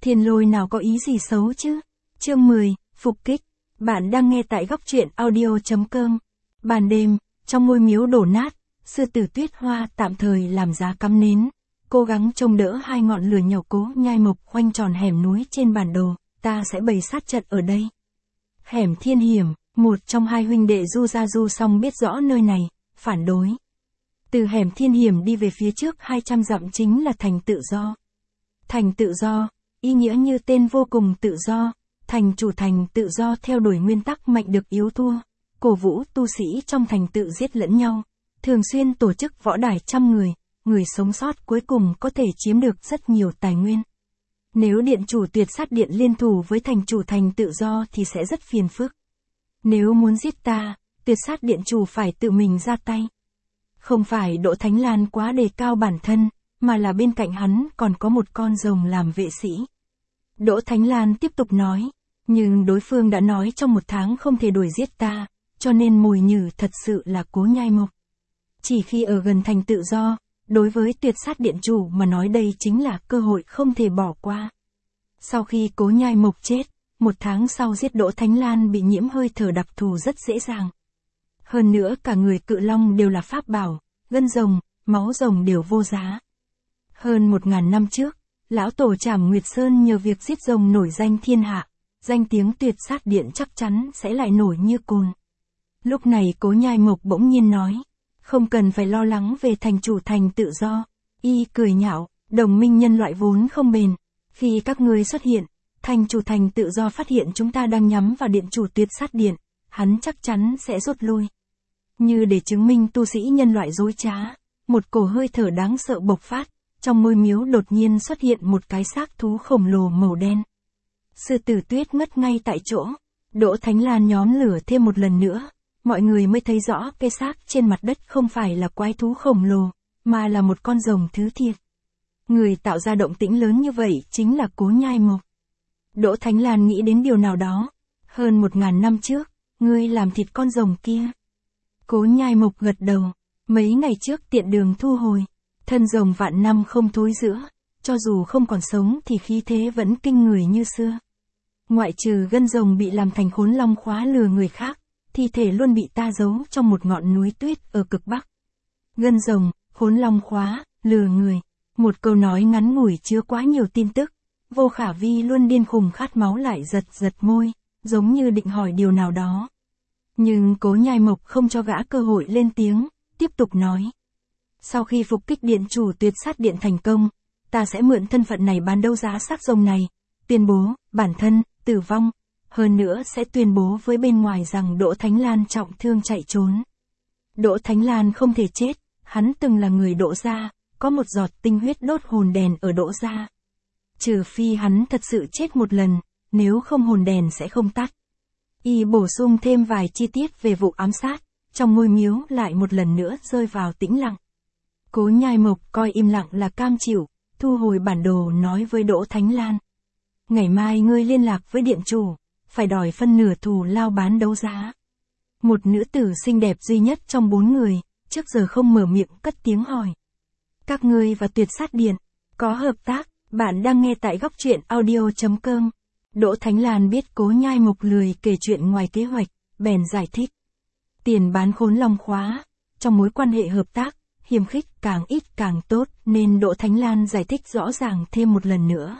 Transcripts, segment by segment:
Thiên Lôi nào có ý gì xấu chứ? Chương 10, phục kích. Bạn đang nghe tại góc truyện audio.com. Ban đêm, trong ngôi miếu đổ nát, sư tử Tuyết Hoa tạm thời làm giá cắm nến, cố gắng trông đỡ hai ngọn lửa nhỏ Cố Nhai Mộc khoanh tròn hẻm núi trên bản đồ, ta sẽ bày sát trận ở đây. Hẻm Thiên Hiểm, một trong hai huynh đệ Du Gia Du Song biết rõ nơi này, phản đối. Từ hẻm Thiên Hiểm đi về phía trước 200 dặm chính là thành Tự Do. Thành Tự Do, ý nghĩa như tên vô cùng tự do, thành chủ thành tự do theo đuổi nguyên tắc mạnh được yếu thua, cổ vũ tu sĩ trong thành tự giết lẫn nhau, thường xuyên tổ chức võ đài trăm người sống sót cuối cùng có thể chiếm được rất nhiều tài nguyên. Nếu điện chủ Tuyệt Sát Điện liên thủ với thành chủ thành tự do thì sẽ rất phiền phức. Nếu muốn giết ta, Tuyệt Sát Điện chủ phải tự mình ra tay. Không phải Đỗ Thánh Lan quá đề cao bản thân, mà là bên cạnh hắn còn có một con rồng làm vệ sĩ. Đỗ Thánh Lan tiếp tục nói, nhưng đối phương đã nói trong 1 tháng không thể đuổi giết ta, cho nên mồi nhử thật sự là Cố Nhai Mộc. Chỉ khi ở gần thành tự do, đối với Tuyệt Sát Điện chủ mà nói đây chính là cơ hội không thể bỏ qua. Sau khi Cố Nhai Mộc chết, 1 tháng sau giết Đỗ Thánh Lan bị nhiễm hơi thở đặc thù rất dễ dàng. Hơn nữa cả người cự long đều là pháp bảo, gân rồng, máu rồng đều vô giá. Hơn 1000 năm trước, lão tổ Trảm Nguyệt Sơn nhờ việc giết rồng nổi danh thiên hạ, danh tiếng Tuyệt Sát Điện chắc chắn sẽ lại nổi như cồn. Lúc này Cố Nhai Mộc bỗng nhiên nói, không cần phải lo lắng về thành chủ thành tự do. Y cười nhạo, đồng minh nhân loại vốn không bền. Khi các ngươi xuất hiện, thành chủ thành tự do phát hiện chúng ta đang nhắm vào điện chủ Tuyệt Sát Điện, hắn chắc chắn sẽ rút lui. Như để chứng minh tu sĩ nhân loại dối trá, một cổ hơi thở đáng sợ bộc phát, trong ngôi miếu đột nhiên xuất hiện một cái xác thú khổng lồ màu đen. Sư tử Tuyết ngất ngay tại chỗ, Đỗ Thánh Lan nhóm lửa thêm một lần nữa, mọi người mới thấy rõ cái xác trên mặt đất không phải là quái thú khổng lồ, mà là một con rồng thứ thiệt. Người tạo ra động tĩnh lớn như vậy chính là Cố Nhai Mộc. Đỗ Thánh Lan nghĩ đến điều nào đó, hơn 1000 năm trước, ngươi làm thịt con rồng kia. Cố Nhai Mộc gật đầu, mấy ngày trước tiện đường thu hồi, thân rồng vạn năm không thối rữa, cho dù không còn sống thì khí thế vẫn kinh người như xưa. Ngoại trừ gân rồng bị làm thành Khốn Long Khóa lừa người khác, thi thể luôn bị ta giấu trong một ngọn núi tuyết ở cực Bắc. Gân rồng, Khốn Long Khóa, lừa người, một câu nói ngắn ngủi chứa quá nhiều tin tức. Vô Khả Vi luôn điên khùng khát máu lại giật môi, giống như định hỏi điều nào đó. Nhưng Cố Nhai Mộc không cho gã cơ hội lên tiếng, tiếp tục nói. Sau khi phục kích điện chủ Tuyệt Sát Điện thành công, ta sẽ mượn thân phận này bán đấu giá xác rồng này, tuyên bố, bản thân, tử vong, hơn nữa sẽ tuyên bố với bên ngoài rằng Đỗ Thánh Lan trọng thương chạy trốn. Đỗ Thánh Lan không thể chết, hắn từng là người Đỗ gia, có một giọt tinh huyết đốt hồn đèn ở Đỗ gia. Trừ phi hắn thật sự chết một lần, nếu không hồn đèn sẽ không tắt. Y bổ sung thêm vài chi tiết về vụ ám sát, trong ngôi miếu lại một lần nữa rơi vào tĩnh lặng. Cố Nhai Mộc coi im lặng là cam chịu, thu hồi bản đồ nói với Đỗ Thánh Lan. Ngày mai ngươi liên lạc với điện chủ, phải đòi phân nửa thù lao bán đấu giá. Một nữ tử xinh đẹp duy nhất trong 4 người, trước giờ không mở miệng cất tiếng hỏi. Các ngươi và Tuyệt Sát Điện, có hợp tác, bạn đang nghe tại góc truyện audio.com. Đỗ Thánh Lan biết Cố Nhai Mộc lười kể chuyện ngoài kế hoạch, bèn giải thích. Tiền bán Khốn Long Khóa, trong mối quan hệ hợp tác, hiềm khích càng ít càng tốt nên Đỗ Thánh Lan giải thích rõ ràng thêm một lần nữa.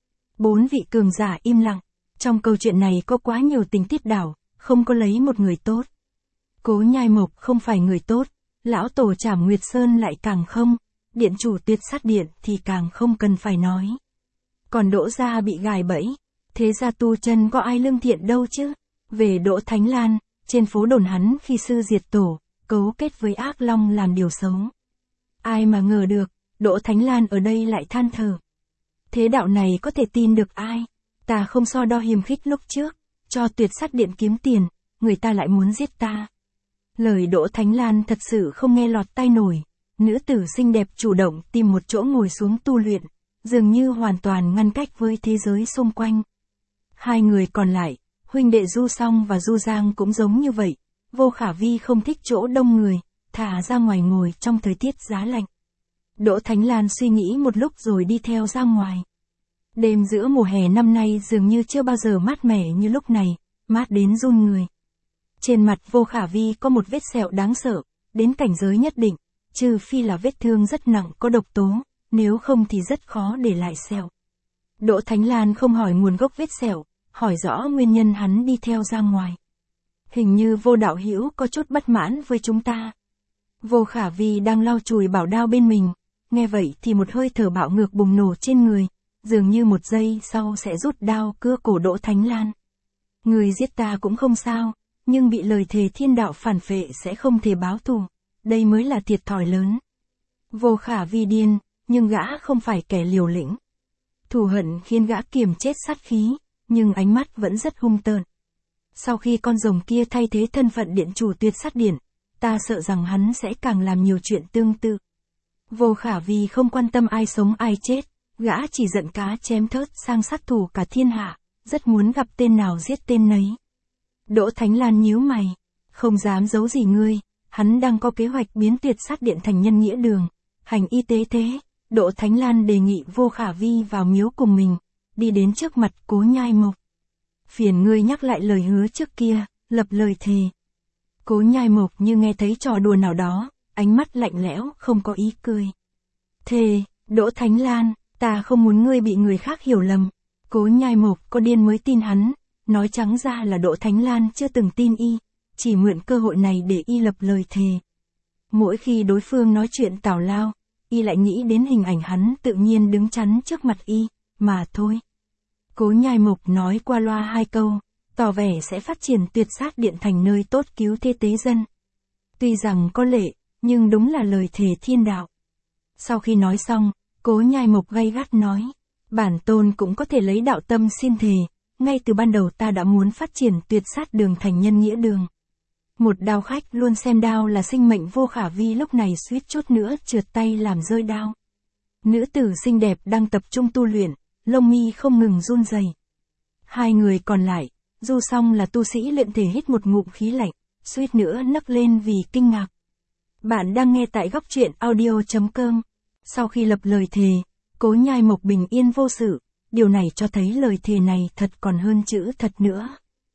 4 vị cường giả im lặng, trong câu chuyện này có quá nhiều tình tiết đảo, không có lấy một người tốt. Cố Nhai Mộc không phải người tốt, lão tổ Trảm Nguyệt Sơn lại càng không, điện chủ Tuyệt Sát Điện thì càng không cần phải nói. Còn Đỗ gia bị gài bẫy, thế ra tu chân có ai lương thiện đâu chứ. Về Đỗ Thánh Lan, trên phố đồn hắn khi sư diệt tổ, cấu kết với ác long làm điều xấu. Ai mà ngờ được, Đỗ Thánh Lan ở đây lại than thở. Thế đạo này có thể tin được ai? Ta không so đo hiềm khích lúc trước, cho Tuyệt Sát Điện kiếm tiền, người ta lại muốn giết ta. Lời Đỗ Thánh Lan thật sự không nghe lọt tai nổi, nữ tử xinh đẹp chủ động tìm một chỗ ngồi xuống tu luyện, dường như hoàn toàn ngăn cách với thế giới xung quanh. Hai người còn lại, huynh đệ Du Song và Du Giang cũng giống như vậy, Vô Khả Vi không thích chỗ đông người, thả ra ngoài ngồi trong thời tiết giá lạnh. Đỗ Thánh Lan suy nghĩ một lúc rồi đi theo ra ngoài. Đêm giữa mùa hè năm nay dường như chưa bao giờ mát mẻ như lúc này, mát đến run người. Trên mặt Vô Khả Vi có một vết sẹo đáng sợ, đến cảnh giới nhất định, trừ phi là vết thương rất nặng có độc tố, nếu không thì rất khó để lại sẹo. Đỗ Thánh Lan không hỏi nguồn gốc vết sẹo, hỏi rõ nguyên nhân hắn đi theo ra ngoài. Hình như Vô đạo hữu có chút bất mãn với chúng ta. Vô Khả Vi đang lau chùi bảo đao bên mình, nghe vậy thì một hơi thở bạo ngược bùng nổ trên người, dường như một giây sau sẽ rút đao cưa cổ Đỗ Thánh Lan. Người giết ta cũng không sao, nhưng bị lời thề thiên đạo phản phệ sẽ không thể báo thù, đây mới là thiệt thòi lớn. Vô Khả Vi điên, nhưng gã không phải kẻ liều lĩnh. Thù hận khiến gã kiềm chết sát khí, nhưng ánh mắt vẫn rất hung tợn. Sau khi con rồng kia thay thế thân phận điện chủ Tuyệt Sát Điện, ta sợ rằng hắn sẽ càng làm nhiều chuyện tương tự. Vô Khả Vi không quan tâm ai sống ai chết, gã chỉ giận cá chém thớt sang sát thủ cả thiên hạ, rất muốn gặp tên nào giết tên nấy. Đỗ Thánh Lan nhíu mày, không dám giấu gì ngươi, hắn đang có kế hoạch biến Tuyệt Sát Điện thành nhân nghĩa đường, hành y tế thế. Đỗ Thánh Lan đề nghị Vô Khả Vi vào miếu cùng mình, đi đến trước mặt Cố Nhai Mộc. Phiền ngươi nhắc lại lời hứa trước kia, lập lời thề. Cố Nhai Mộc như nghe thấy trò đùa nào đó, ánh mắt lạnh lẽo, không có ý cười. Thề, Đỗ Thánh Lan, ta không muốn ngươi bị người khác hiểu lầm. Cố Nhai Mộc có điên mới tin hắn, nói trắng ra là Đỗ Thánh Lan chưa từng tin y, chỉ mượn cơ hội này để y lập lời thề. Mỗi khi đối phương nói chuyện tào lao, y lại nghĩ đến hình ảnh hắn tự nhiên đứng chắn trước mặt y, mà thôi. Cố Nhai Mộc nói qua loa hai câu, tỏ vẻ sẽ phát triển Tuyệt Sát Điện thành nơi tốt cứu thế tế dân. Tuy rằng có lệ, nhưng đúng là lời thề thiên đạo. Sau khi nói xong, Cố Nhai Mộc gay gắt nói, bản tôn cũng có thể lấy đạo tâm xin thề, ngay từ ban đầu ta đã muốn phát triển Tuyệt Sát đường thành nhân nghĩa đường. Một đao khách luôn xem đao là sinh mệnh. Vô Khả Vi lúc này suýt chút nữa trượt tay làm rơi đao. Nữ tử xinh đẹp đang tập trung tu luyện, lông mi không ngừng run rẩy. Hai người còn lại, Du Song là tu sĩ luyện thể hít một ngụm khí lạnh, suýt nữa nấc lên vì kinh ngạc. Bạn đang nghe tại góc truyện audio.com. Sau khi lập lời thề, Cố Nhai Mộc bình yên vô sự, điều này cho thấy lời thề này thật còn hơn chữ thật nữa.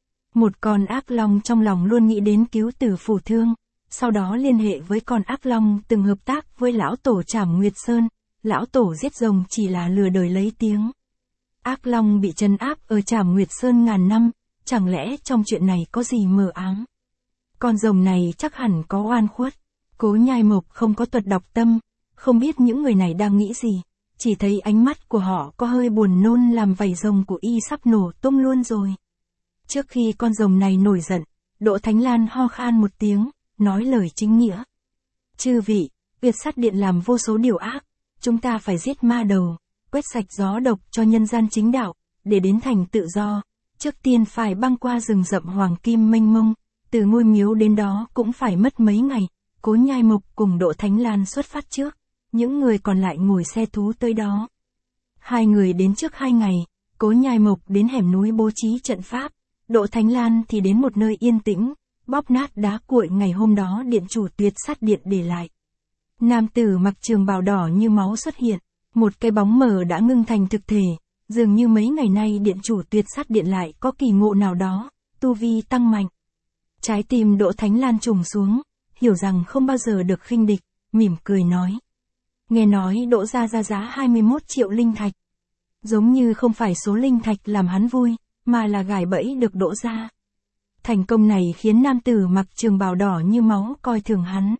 Một con ác long trong lòng luôn nghĩ đến cứu tử Phù Thương, sau đó liên hệ với con ác long từng hợp tác với lão tổ Trảm Nguyệt Sơn, lão tổ giết rồng chỉ là lừa đời lấy tiếng. Ác long bị trấn áp ở Trảm Nguyệt Sơn ngàn năm, chẳng lẽ trong chuyện này có gì mờ ám? Con rồng này chắc hẳn có oan khuất. Cố Nhai Mộc không có thuật đọc tâm, không biết những người này đang nghĩ gì, chỉ thấy ánh mắt của họ có hơi buồn nôn làm vảy rồng của y sắp nổ tung luôn rồi. Trước khi con rồng này nổi giận, Đỗ Thánh Lan ho khan một tiếng, nói lời chính nghĩa. Chư vị, Tuyệt Sát Điện làm vô số điều ác, chúng ta phải giết ma đầu, quét sạch gió độc cho nhân gian chính đạo, để đến thành tự do. Trước tiên phải băng qua rừng rậm hoàng kim mênh mông, từ ngôi miếu đến đó cũng phải mất mấy ngày. Cố Nhai Mộc cùng Đỗ Thánh Lan xuất phát trước, những người còn lại ngồi xe thú tới đó. Hai người đến trước 2 ngày, Cố Nhai Mộc đến hẻm núi bố trí trận pháp, Đỗ Thánh Lan thì đến một nơi yên tĩnh, bóp nát đá cuội ngày hôm đó điện chủ Tuyệt Sát Điện để lại. Nam tử mặc trường bào đỏ như máu xuất hiện, một cái bóng mờ đã ngưng thành thực thể, dường như mấy ngày nay điện chủ Tuyệt Sát Điện lại có kỳ ngộ nào đó, tu vi tăng mạnh. Trái tim Đỗ Thánh Lan trùng xuống, hiểu rằng không bao giờ được khinh địch, mỉm cười nói. Nghe nói Đỗ gia ra giá 21 triệu linh thạch. Giống như không phải số linh thạch làm hắn vui, mà là gài bẫy được Đỗ gia. Thành công này khiến nam tử mặc trường bào đỏ như máu coi thường hắn.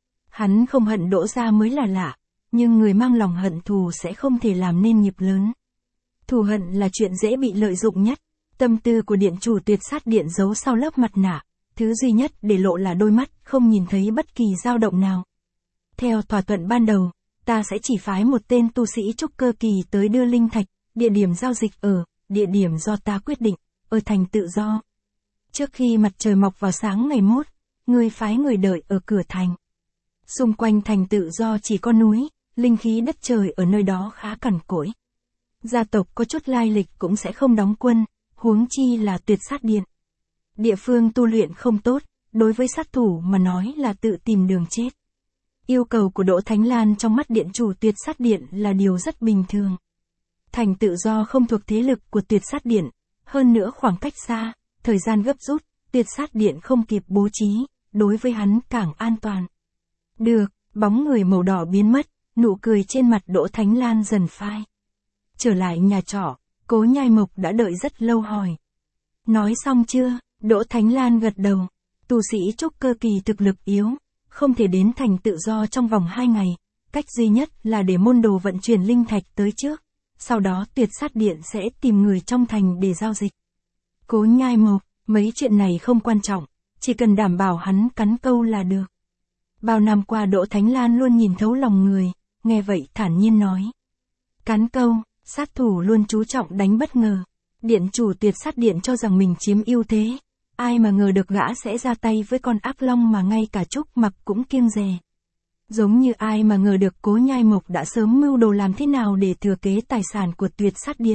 Hắn không hận Đỗ gia mới là lạ, nhưng người mang lòng hận thù sẽ không thể làm nên nghiệp lớn. Thù hận là chuyện dễ bị lợi dụng nhất, tâm tư của điện chủ Tuyệt Sát Điện giấu sau lớp mặt nạ, thứ duy nhất để lộ là đôi mắt không nhìn thấy bất kỳ dao động nào. Theo thỏa thuận ban đầu, ta sẽ chỉ phái một tên tu sĩ trúc cơ kỳ tới đưa linh thạch, địa điểm giao dịch ở, địa điểm do ta quyết định, ở thành tự do. Trước khi mặt trời mọc vào sáng ngày mốt, ngươi phái người đợi ở cửa thành. Xung quanh thành tự do chỉ có núi, linh khí đất trời ở nơi đó khá cằn cỗi. Gia tộc có chút lai lịch cũng sẽ không đóng quân, huống chi là Tuyệt Sát Điện. Địa phương tu luyện không tốt, đối với sát thủ mà nói là tự tìm đường chết. Yêu cầu của Đỗ Thánh Lan trong mắt điện chủ Tuyệt Sát Điện là điều rất bình thường. Thành Tự Do không thuộc thế lực của Tuyệt Sát Điện, hơn nữa khoảng cách xa, thời gian gấp rút, Tuyệt Sát Điện không kịp bố trí, đối với hắn càng an toàn. Được, bóng người màu đỏ biến mất, nụ cười trên mặt Đỗ Thánh Lan dần phai. Trở lại nhà trọ, Cố Nhai Mộc đã đợi rất lâu hỏi. Nói xong chưa? Đỗ Thánh Lan gật đầu. Tu sĩ trúc cơ kỳ thực lực yếu, không thể đến Thành Tự Do trong vòng 2 ngày. Cách duy nhất là để môn đồ vận chuyển linh thạch tới trước. Sau đó Tuyệt Sát Điện sẽ tìm người trong thành để giao dịch. Cố Nhai Mộc, mấy chuyện này không quan trọng, chỉ cần đảm bảo hắn cắn câu là được. Bao năm qua Đỗ Thánh Lan luôn nhìn thấu lòng người, nghe vậy thản nhiên nói. Cắn câu, sát thủ luôn chú trọng đánh bất ngờ. Điện chủ Tuyệt Sát Điện cho rằng mình chiếm ưu thế. Ai mà ngờ được gã sẽ ra tay với con ác long mà ngay cả Trúc Mặc cũng kiêng dè. Giống như ai mà ngờ được Cố Nhai Mộc đã sớm mưu đồ làm thế nào để thừa kế tài sản của Tuyệt Sát Điện.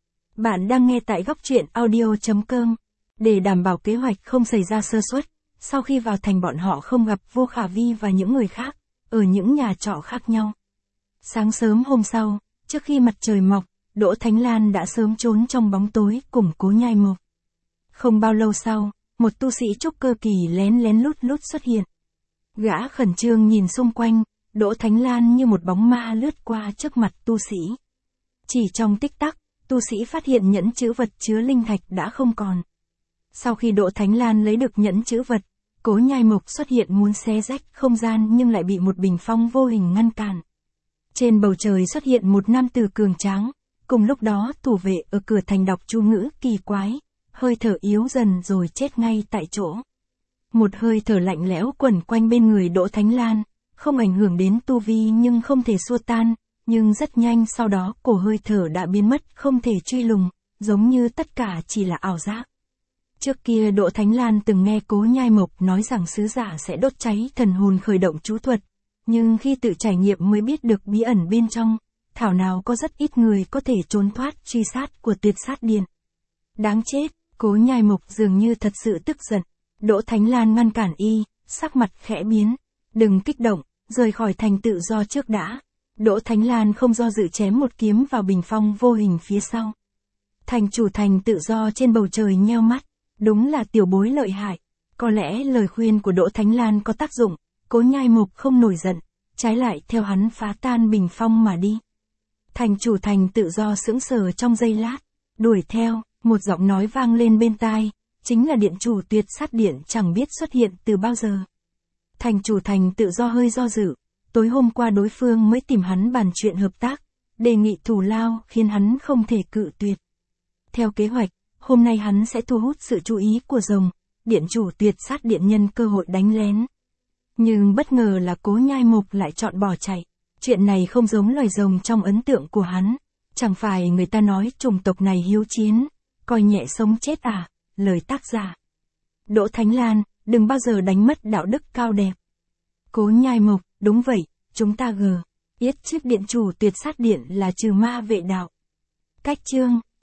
Bạn đang nghe tại góc truyện audio.com. Để đảm bảo kế hoạch không xảy ra sơ suất, sau khi vào thành bọn họ không gặp Vô Khả Vi và những người khác, ở những nhà trọ khác nhau. Sáng sớm hôm sau, trước khi mặt trời mọc, Đỗ Thánh Lan đã sớm trốn trong bóng tối cùng Cố Nhai Mộc. Không bao lâu sau, một tu sĩ trúc cơ kỳ lén lén lút lút xuất hiện. Gã khẩn trương nhìn xung quanh, Đỗ Thánh Lan như một bóng ma lướt qua trước mặt tu sĩ. Chỉ trong tích tắc, tu sĩ phát hiện nhẫn chữ vật chứa linh thạch đã không còn. Sau khi Đỗ Thánh Lan lấy được nhẫn chữ vật, Cố Nhai Mộc xuất hiện muốn xé rách không gian nhưng lại bị một bình phong vô hình ngăn cản. Trên bầu trời xuất hiện một nam tử cường tráng, cùng lúc đó thủ vệ ở cửa thành đọc chú ngữ kỳ quái, hơi thở yếu dần rồi chết ngay tại chỗ. Một hơi thở lạnh lẽo quẩn quanh bên người Đỗ Thánh Lan, không ảnh hưởng đến tu vi nhưng không thể xua tan, nhưng rất nhanh sau đó cổ hơi thở đã biến mất không thể truy lùng, giống như tất cả chỉ là ảo giác. Trước kia Đỗ Thánh Lan từng nghe Cố Nhai Mộc nói rằng sứ giả sẽ đốt cháy thần hồn khởi động chú thuật, nhưng khi tự trải nghiệm mới biết được bí ẩn bên trong, thảo nào có rất ít người có thể trốn thoát truy sát của Tuyệt Sát Điện. Đáng chết, Cố Nhai Mộc dường như thật sự tức giận. Đỗ Thánh Lan ngăn cản y, sắc mặt khẽ biến. Đừng kích động, rời khỏi Thành Tự Do trước đã. Đỗ Thánh Lan không do dự chém một kiếm vào bình phong vô hình phía sau. Thành chủ Thành Tự Do trên bầu trời nheo mắt. Đúng là tiểu bối lợi hại. Có lẽ lời khuyên của Đỗ Thánh Lan có tác dụng. Cố Nhai Mộc không nổi giận, trái lại theo hắn phá tan bình phong mà đi. Thành chủ Thành Tự Do sững sờ trong giây lát. Đuổi theo, một giọng nói vang lên bên tai. Chính là điện chủ Tuyệt Sát Điện chẳng biết xuất hiện từ bao giờ. Thành chủ Thành Tự Do hơi do dự. Tối hôm qua đối phương mới tìm hắn bàn chuyện hợp tác, đề nghị thù lao khiến hắn không thể cự tuyệt. Theo kế hoạch, hôm nay hắn sẽ thu hút sự chú ý của rồng, điện chủ Tuyệt Sát Điện nhân cơ hội đánh lén. Nhưng bất ngờ là Cố Nhai Mộc lại chọn bỏ chạy. Chuyện này không giống loài rồng trong ấn tượng của hắn. Chẳng phải người ta nói chủng tộc này hiếu chiến, coi nhẹ sống chết à? Lời tác giả. Đỗ Thánh Lan, đừng bao giờ đánh mất đạo đức cao đẹp. Cố Nhai Mộc, đúng vậy, chúng ta yết trước điện chủ Tuyệt Sát Điện là trừ ma vệ đạo. Cách chương.